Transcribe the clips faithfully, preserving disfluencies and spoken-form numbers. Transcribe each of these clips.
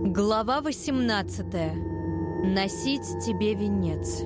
Глава восемнадцатая. Носить тебе венец.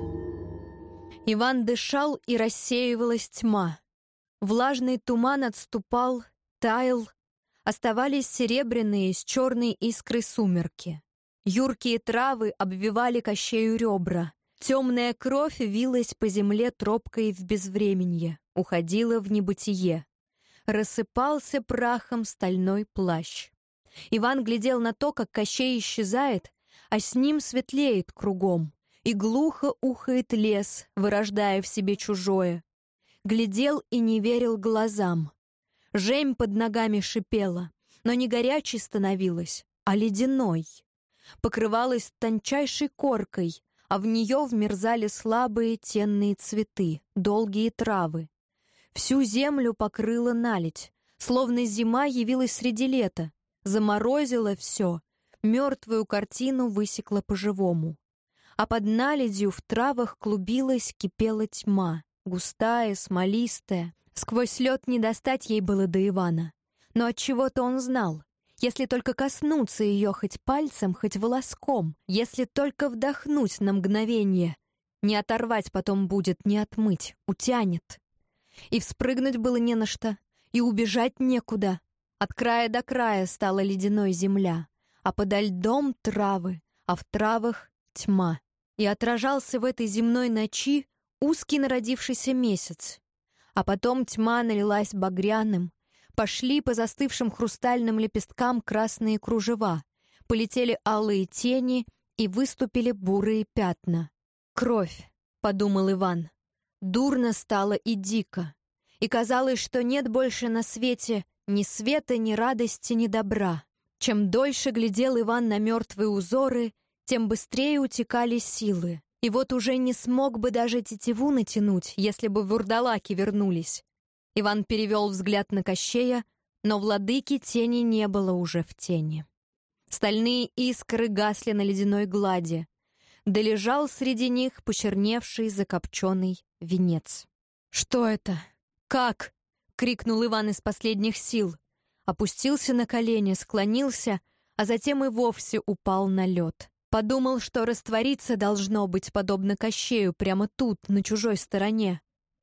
Иван дышал, и рассеивалась тьма. Влажный туман отступал, таял. Оставались серебряные с черной искрой сумерки. Юркие травы обвивали Кощею ребра. Темная кровь вилась по земле тропкой в безвременье, уходила в небытие. Рассыпался прахом стальной плащ. Иван глядел на то, как Кощей исчезает, а с ним светлеет кругом, и глухо ухает лес, вырождая в себе чужое. Глядел и не верил глазам. Жемь под ногами шипела, но не горячей становилась, а ледяной. Покрывалась тончайшей коркой, а в нее вмерзали слабые тенные цветы, долгие травы. Всю землю покрыла наледь, словно зима явилась среди лета. Заморозила все, мертвую картину высекла по-живому. А под наледью в травах клубилась, кипела тьма, густая, смолистая. Сквозь лед не достать ей было до Ивана. Но отчего-то он знал, если только коснуться ее хоть пальцем, хоть волоском, если только вдохнуть на мгновение, не оторвать потом будет, не отмыть, утянет. И вспрыгнуть было не на что, и убежать некуда. От края до края стала ледяной земля, а подо льдом травы, а в травах тьма. И отражался в этой земной ночи узкий народившийся месяц. А потом тьма налилась багряным, пошли по застывшим хрустальным лепесткам красные кружева, полетели алые тени и выступили бурые пятна. «Кровь», — подумал Иван. Дурно стало и дико, и казалось, что нет больше на свете ни света, ни радости, ни добра. Чем дольше глядел Иван на мертвые узоры, тем быстрее утекали силы. И вот уже не смог бы даже тетиву натянуть, если бы вурдалаки вернулись. Иван перевел взгляд на Кощея, но владыки тени не было уже в тени. Стальные искры гасли на ледяной глади. Да лежал среди них почерневший закопченный венец. «Что это? Как?» — крикнул Иван из последних сил. Опустился на колени, склонился, а затем и вовсе упал на лед. Подумал, что раствориться должно быть, подобно Кощею, прямо тут, на чужой стороне.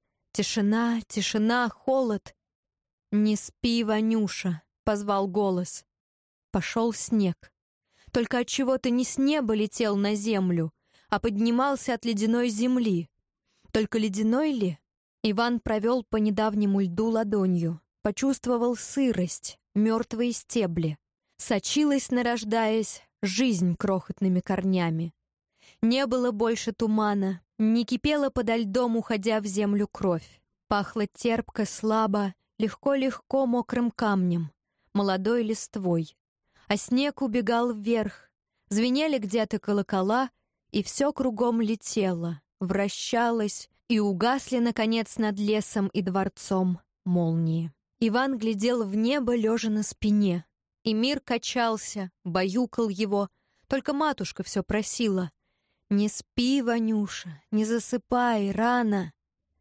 Тишина, тишина, холод. «Не спи, Ванюша», — позвал голос. Пошел снег. Только отчего-то не с неба летел на землю, а поднимался от ледяной земли. Только ледяной ли? Иван провел по недавнему льду ладонью, почувствовал сырость, мертвые стебли. Сочилась, нарождаясь, жизнь крохотными корнями. Не было больше тумана, не кипела подо льдом, уходя в землю кровь. Пахло терпко, слабо, легко-легко мокрым камнем, молодой листвой. А снег убегал вверх, звенели где-то колокола, и все кругом летело, вращалось, и угасли, наконец, над лесом и дворцом молнии. Иван глядел в небо, лежа на спине, и мир качался, баюкал его, только матушка все просила: «Не спи, Ванюша, не засыпай, рано».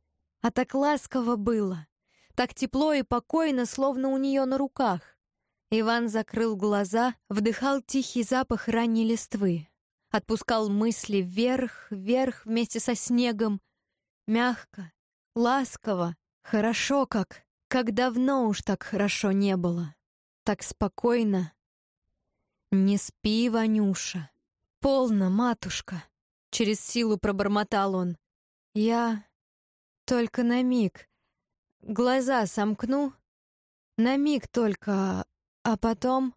А так ласково было, так тепло и покойно, словно у нее на руках. Иван закрыл глаза, вдыхал тихий запах ранней листвы, отпускал мысли вверх, вверх вместе со снегом. Мягко, ласково, хорошо как, как давно уж так хорошо не было. Так спокойно. «Не спи, Ванюша. Полно, матушка», — через силу пробормотал он. «Я только на миг. Глаза сомкну. На миг только, а потом...»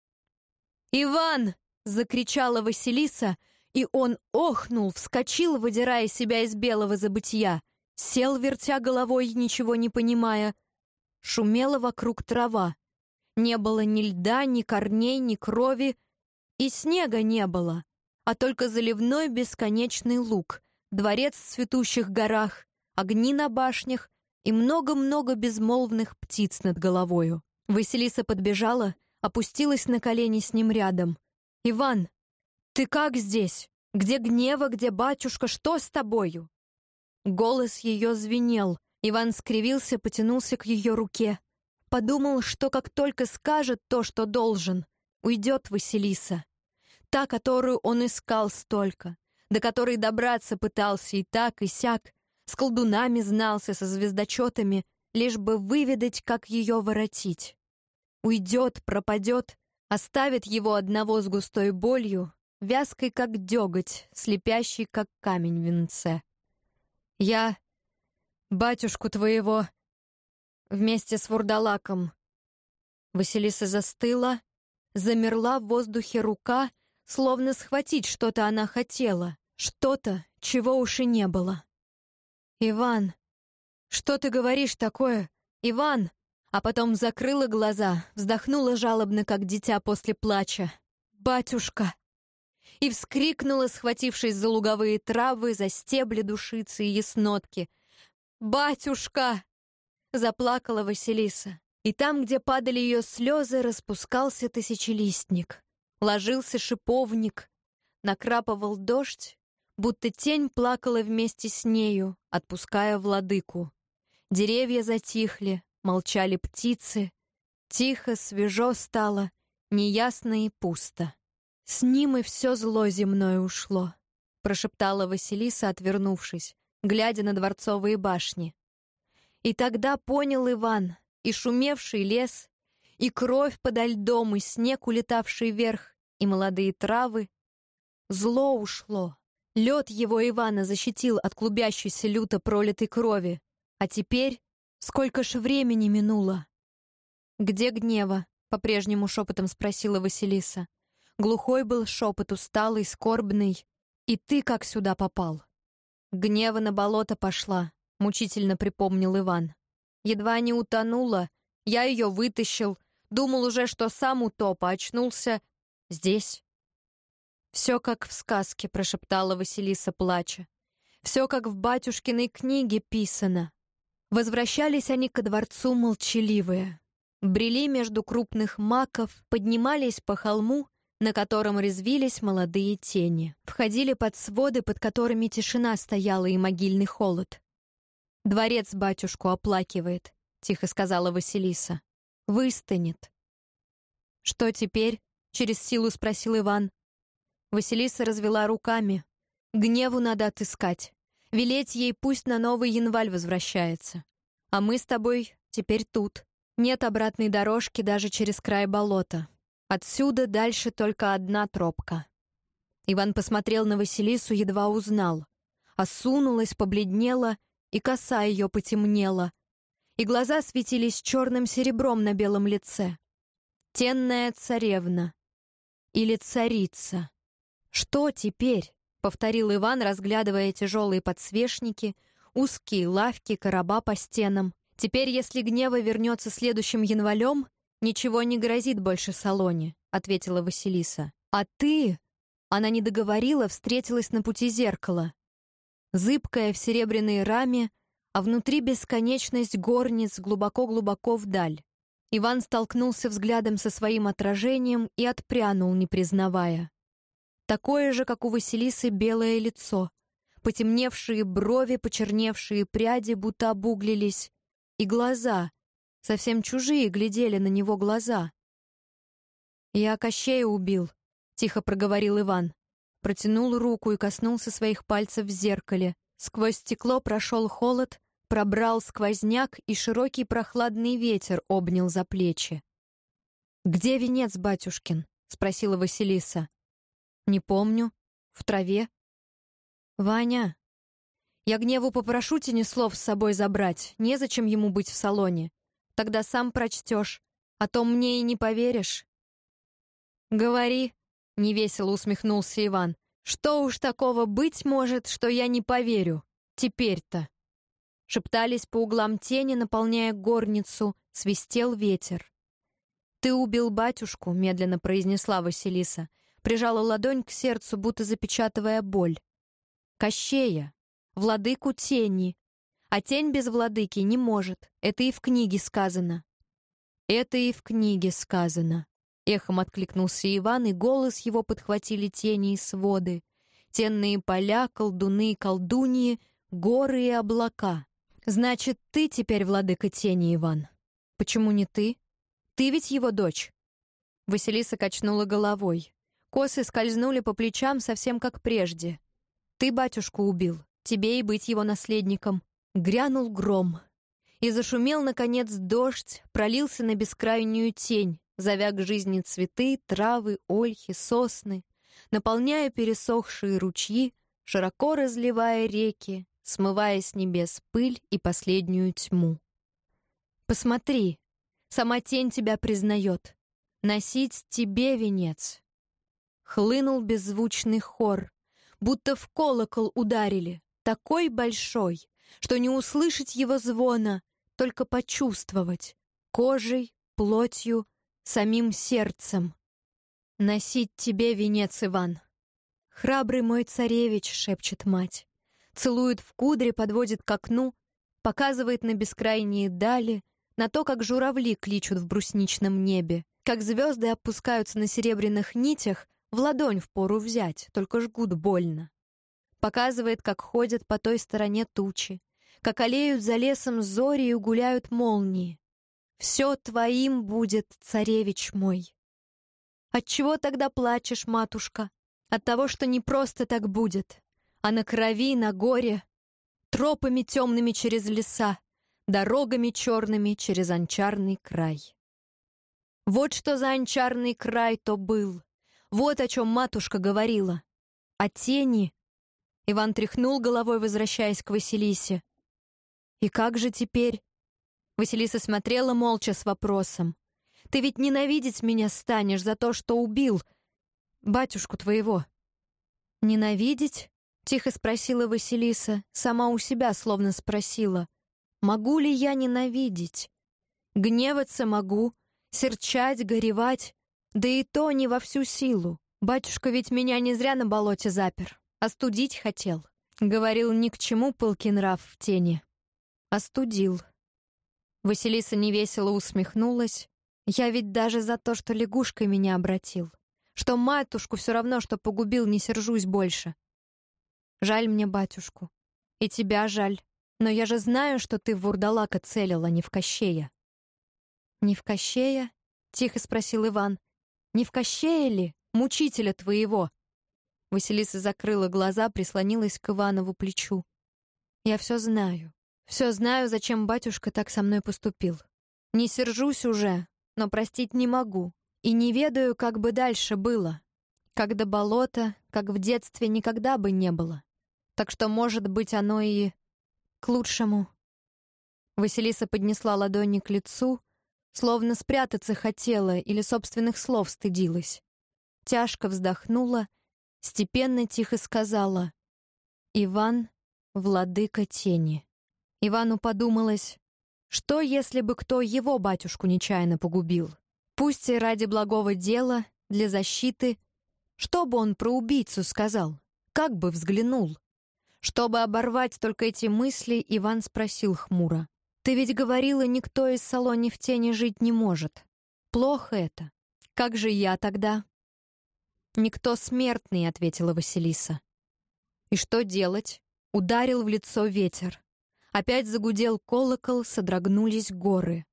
«Иван!» — закричала Василиса, и он охнул, вскочил, выдирая себя из белого забытья, сел, вертя головой, ничего не понимая. Шумела вокруг трава. Не было ни льда, ни корней, ни крови, и снега не было, а только заливной бесконечный луг, дворец в цветущих горах, огни на башнях и много-много безмолвных птиц над головою. Василиса подбежала, опустилась на колени с ним рядом. «Иван, ты как здесь? Где Гнева, где батюшка? Что с тобою?» Голос ее звенел. Иван скривился, потянулся к ее руке. Подумал, что как только скажет то, что должен, уйдет Василиса. Та, которую он искал столько, до которой добраться пытался и так, и сяк, с колдунами знался, со звездочетами, лишь бы выведать, как ее воротить. Уйдет, пропадет, оставит его одного с густой болью, вязкой, как деготь, слепящий, как камень в венце. Я батюшку твоего вместе с вурдалаком. Василиса застыла, замерла в воздухе рука, словно схватить что-то она хотела, что-то, чего уж и не было. «Иван, что ты говоришь такое? Иван!» А потом закрыла глаза, вздохнула жалобно, как дитя после плача. «Батюшка!» И вскрикнула, схватившись за луговые травы, за стебли душицы и яснотки. «Батюшка!» Заплакала Василиса. И там, где падали ее слезы, распускался тысячелистник. Ложился шиповник. Накрапывал дождь, будто тень плакала вместе с нею, отпуская владыку. Деревья затихли, молчали птицы. Тихо, свежо стало, неясно и пусто. «С ним и все зло земное ушло», — прошептала Василиса, отвернувшись, глядя на дворцовые башни. И тогда понял Иван, и шумевший лес, и кровь подо льдом, и снег, улетавший вверх, и молодые травы. Зло ушло. Лед его Ивана защитил от клубящейся люто пролитой крови. А теперь сколько ж времени минуло? «Где Гнева?» — по-прежнему шепотом спросила Василиса. Глухой был шепот, усталый, скорбный. «И ты как сюда попал?» «Гнева на болото пошла», — мучительно припомнил Иван. «Едва не утонула, я ее вытащил, думал уже, что сам утоп, а очнулся здесь». «Все как в сказке», — прошептала Василиса, плача. «Все как в батюшкиной книге писано». Возвращались они ко дворцу молчаливые. Брели между крупных маков, поднимались по холму, на котором резвились молодые тени. Входили под своды, под которыми тишина стояла и могильный холод. «Дворец батюшку оплакивает», — тихо сказала Василиса. «Выстынет». «Что теперь?» — через силу спросил Иван. Василиса развела руками. «Гневу надо отыскать. Велеть ей, пусть на новый январь возвращается. А мы с тобой теперь тут. Нет обратной дорожки даже через край болота. Отсюда дальше только одна тропка». Иван посмотрел на Василису, едва узнал. Осунулась, побледнела, и коса ее потемнела. И глаза светились черным серебром на белом лице. Тенная царевна. Или царица. «Что теперь?» — повторил Иван, разглядывая тяжелые подсвечники, узкие лавки, короба по стенам. «Теперь, если Гнева вернется следующим январем, ничего не грозит больше Салоне», — ответила Василиса. «А ты...» — она не договорила, встретилась на пути зеркало. Зыбкая в серебряной раме, а внутри бесконечность горниц глубоко-глубоко вдаль. Иван столкнулся взглядом со своим отражением и отпрянул, не признавая. Такое же, как у Василисы, белое лицо. Потемневшие брови, почерневшие пряди, будто обуглились. И глаза. Совсем чужие глядели на него глаза. «Я Кощея убил», — тихо проговорил Иван. Протянул руку и коснулся своих пальцев в зеркале. Сквозь стекло прошел холод, пробрал сквозняк, и широкий прохладный ветер обнял за плечи. «Где венец, батюшкин?» — спросила Василиса. «Не помню. В траве». «Ваня, я Гневу попрошу Тенеслов с собой забрать. Незачем ему быть в Салоне. Тогда сам прочтешь, а то мне и не поверишь». «Говори», — невесело усмехнулся Иван. «Что уж такого быть может, что я не поверю? Теперь-то». Шептались по углам тени, наполняя горницу, свистел ветер. «Ты убил батюшку», — медленно произнесла Василиса. Прижала ладонь к сердцу, будто запечатывая боль. «Кощея, владыку тени. А тень без владыки не может. Это и в книге сказано». «Это и в книге сказано», — эхом откликнулся Иван, и голос его подхватили тени и своды. Тенные поля, колдуны и колдуньи, горы и облака. «Значит, ты теперь владыка тени, Иван. Почему не ты? Ты ведь его дочь?» Василиса качнула головой. Косы скользнули по плечам совсем как прежде. «Ты батюшку убил, тебе и быть его наследником». Грянул гром. И зашумел, наконец, дождь, пролился на бескрайнюю тень, завяг жизни цветы, травы, ольхи, сосны, наполняя пересохшие ручьи, широко разливая реки, смывая с небес пыль и последнюю тьму. «Посмотри, сама тень тебя признает. Носить тебе венец». Хлынул беззвучный хор, будто в колокол ударили, такой большой, что не услышать его звона, только почувствовать кожей, плотью, самим сердцем. «Носить тебе венец, Иван». «Храбрый мой царевич», — шепчет мать, целует в кудри, подводит к окну, показывает на бескрайние дали, на то, как журавли кличут в брусничном небе, как звезды опускаются на серебряных нитях, в ладонь впору взять, только жгут больно. Показывает, как ходят по той стороне тучи, как олеют за лесом зори и гуляют молнии. «Все твоим будет, царевич мой». Отчего тогда плачешь, матушка? От того, что не просто так будет, а на крови, на горе, тропами темными через леса, дорогами черными через анчарный край. Вот что за анчарный край то был, вот о чем матушка говорила. О тени. Иван тряхнул головой, возвращаясь к Василисе. «И как же теперь?» Василиса смотрела молча с вопросом. «Ты ведь ненавидеть меня станешь за то, что убил батюшку твоего». «Ненавидеть?» — тихо спросила Василиса, сама у себя словно спросила. «Могу ли я ненавидеть? Гневаться могу, серчать, горевать, да и то не во всю силу. Батюшка ведь меня не зря на болоте запер, остудить хотел». Говорил ни к чему пылкий нрав в тени. Остудил. Василиса невесело усмехнулась. «Я ведь даже за то, что лягушкой меня обратил, что матушку все равно, что погубил, не сержусь больше. Жаль мне батюшку. И тебя жаль. Но я же знаю, что ты в вурдалака целил, а не в Кощея». «Не в Кощея?» — тихо спросил Иван. «Не в Кощея ли, мучителя твоего?» Василиса закрыла глаза, прислонилась к Иванову плечу. «Я все знаю. Все знаю, зачем батюшка так со мной поступил. Не сержусь уже, но простить не могу. И не ведаю, как бы дальше было. Как до болота, как в детстве никогда бы не было. Так что, может быть, оно и к лучшему». Василиса поднесла ладони к лицу, словно спрятаться хотела или собственных слов стыдилась. Тяжко вздохнула, степенно тихо сказала: «Иван, владыка тени». Ивану подумалось, что если бы кто его батюшку нечаянно погубил? Пусть и ради благого дела, для защиты. Что бы он про убийцу сказал? Как бы взглянул? Чтобы оборвать только эти мысли, Иван спросил хмуро: «Ты ведь говорила, никто из Салони в тени жить не может. Плохо это. Как же я тогда?» «Никто смертный», — ответила Василиса. «И что делать?» Ударил в лицо ветер. Опять загудел колокол, содрогнулись горы.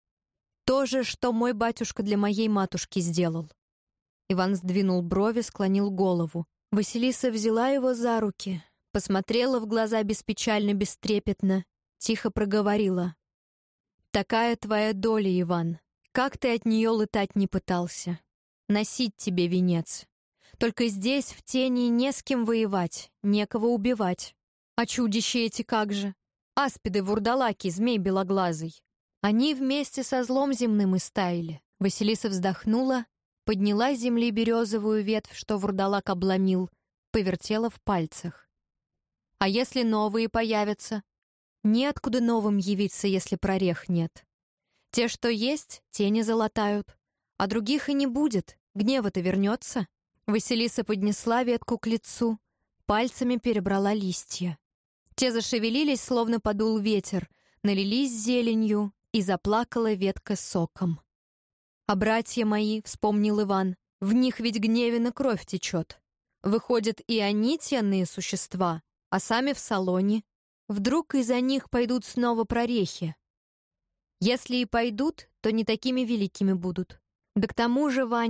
«То же, что мой батюшка для моей матушки сделал». Иван сдвинул брови, склонил голову. Василиса взяла его за руки, посмотрела в глаза беспечально, бестрепетно, тихо проговорила: «Такая твоя доля, Иван. Как ты от нее летать не пытался? Носить тебе венец. Только здесь, в тени, не с кем воевать, некого убивать. А чудища эти как же? Аспиды-вурдалаки, змей белоглазый. Они вместе со злом земным и стаяли». Василиса вздохнула, подняла с земли березовую ветвь, что вурдалак обломил, повертела в пальцах. «А если новые появятся?» «Неоткуда новым явиться, если прорех нет. Те, что есть, тени залатают, а других и не будет, гнева-то вернется». Василиса поднесла ветку к лицу, пальцами перебрала листья. Те зашевелились, словно подул ветер, налились зеленью, и заплакала ветка соком. «А братья мои», — вспомнил Иван, — «в них ведь гневена кровь течет. Выходят, и они тенные существа, а сами в Салоне. Вдруг из-за них пойдут снова прорехи? Если и пойдут, то не такими великими будут. Да к тому же, Ваня,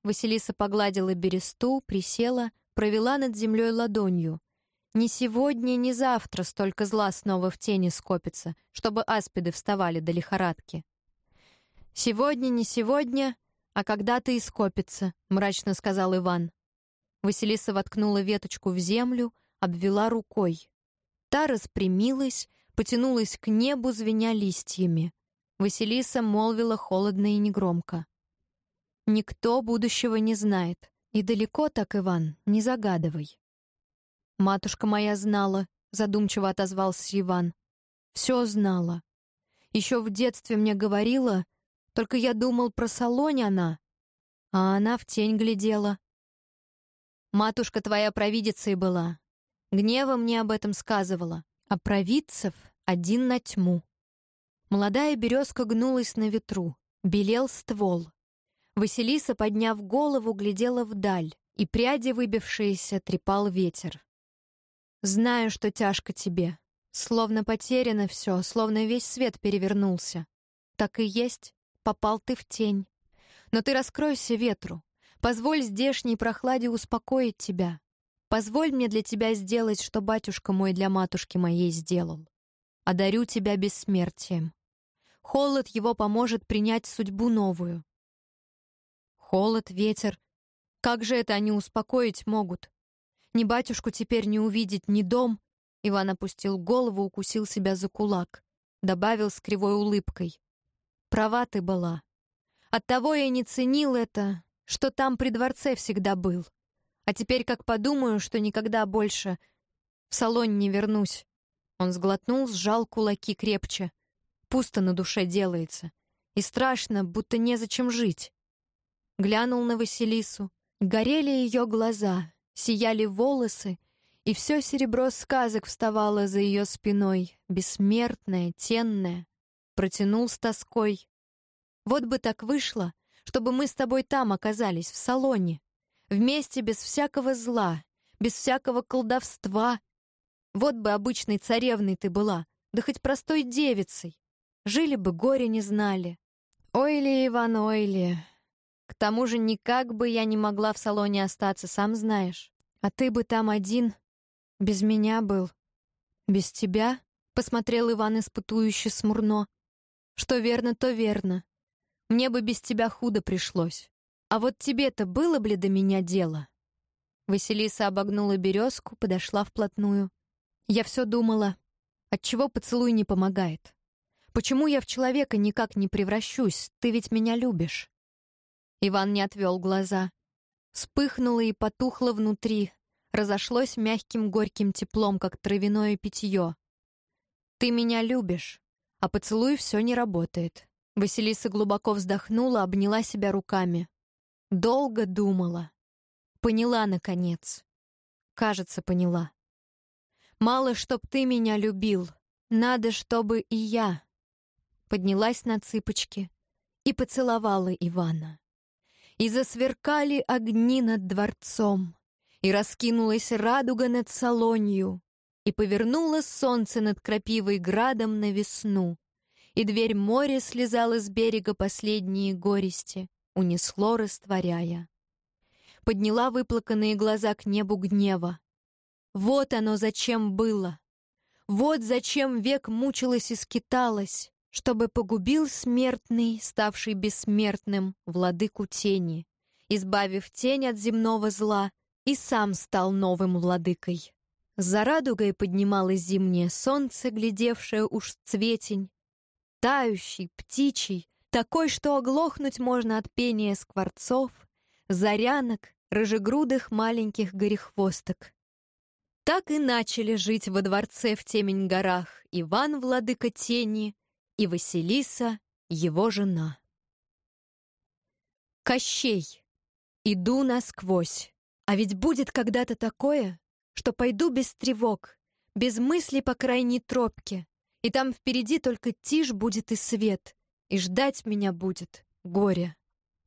Василиса погладила бересту, присела, провела над землей ладонью. Ни сегодня, ни завтра столько зла снова в тени скопится, чтобы аспиды вставали до лихорадки. «Сегодня, не сегодня, а когда-то и скопится», — мрачно сказал Иван. Василиса воткнула веточку в землю, обвела рукой. Та распрямилась, потянулась к небу, звеня листьями. Василиса молвила холодно и негромко. «Никто будущего не знает, и далеко так, Иван, не загадывай». «Матушка моя знала», — задумчиво отозвался Иван. «Все знала. Еще в детстве мне говорила, только я думал, про Солонь она, а она в тень глядела. Матушка твоя провидицей была. Гнева мне об этом сказывала, а провидцев один на тьму». Молодая березка гнулась на ветру, белел ствол. Василиса, подняв голову, глядела вдаль, и пряди выбившиеся трепал ветер. «Знаю, что тяжко тебе. Словно потеряно все, словно весь свет перевернулся. Так и есть, попал ты в тень. Но ты раскройся ветру. Позволь здешней прохладе успокоить тебя. Позволь мне для тебя сделать, что батюшка мой для матушки моей сделал. Одарю тебя бессмертием. Холод его поможет принять судьбу новую». Холод, ветер. Как же это они успокоить могут? Ни батюшку теперь не увидеть, ни дом. Иван опустил голову, укусил себя за кулак. Добавил с кривой улыбкой. Права ты была. Оттого я не ценил это, что там при дворце всегда был. А теперь как подумаю, что никогда больше в Солонь не вернусь. Он сглотнул, сжал кулаки крепче. Пусто на душе делается. И страшно, будто незачем жить. Глянул на Василису. Горели ее глаза, сияли волосы, и все серебро сказок вставало за ее спиной, бессмертное, тенное. Протянул с тоской. «Вот бы так вышло, чтобы мы с тобой там оказались, в Солоне, вместе без всякого зла, без всякого колдовства. Вот бы обычной царевной ты была, да хоть простой девицей. Жили бы, горе не знали. Ой ли, Иван, ой ли. К тому же никак бы я не могла в Солоне остаться, сам знаешь. А ты бы там один, без меня был». «Без тебя?» — посмотрел Иван испытующе смурно. «Что верно, то верно. Мне бы без тебя худо пришлось. А вот тебе-то было бы ли до меня дело?» Василиса обогнула березку, подошла вплотную. «Я все думала, отчего поцелуй не помогает? Почему я в человека никак не превращусь? Ты ведь меня любишь». Иван не отвел глаза. Вспыхнуло и потухло внутри, разошлось мягким горьким теплом, как травяное питье. «Ты меня любишь, а поцелуй все не работает». Василиса глубоко вздохнула, обняла себя руками. Долго думала. Поняла, наконец. Кажется, поняла. «Мало, чтоб ты меня любил, надо, чтобы и я». Поднялась на цыпочки и поцеловала Ивана. И засверкали огни над дворцом, и раскинулась радуга над Солонью, и повернуло солнце над крапивой градом на весну, и дверь моря слезала с берега последние горести, унесло, растворяя. Подняла выплаканные глаза к небу гнева. Вот оно зачем было. Вот зачем век мучилась и скиталась, чтобы погубил смертный, ставший бессмертным, владыку тени, избавив тень от земного зла, и сам стал новым владыкой. За радугой поднималось зимнее солнце, глядевшее уж в цветень, тающий, птичий, такой, что оглохнуть можно от пения скворцов, зарянок, рыжегрудых маленьких горехвосток. Так и начали жить во дворце в Темень-горах Иван, владыка тени, и Василиса, его жена. Кощей. Иду насквозь. А ведь будет когда-то такое, что пойду без тревог, без мыслей по крайней тропке, и там впереди только тишь будет и свет, и ждать меня будет горе.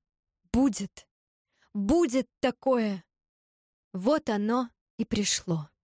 Будет, будет такое. Вот оно и пришло.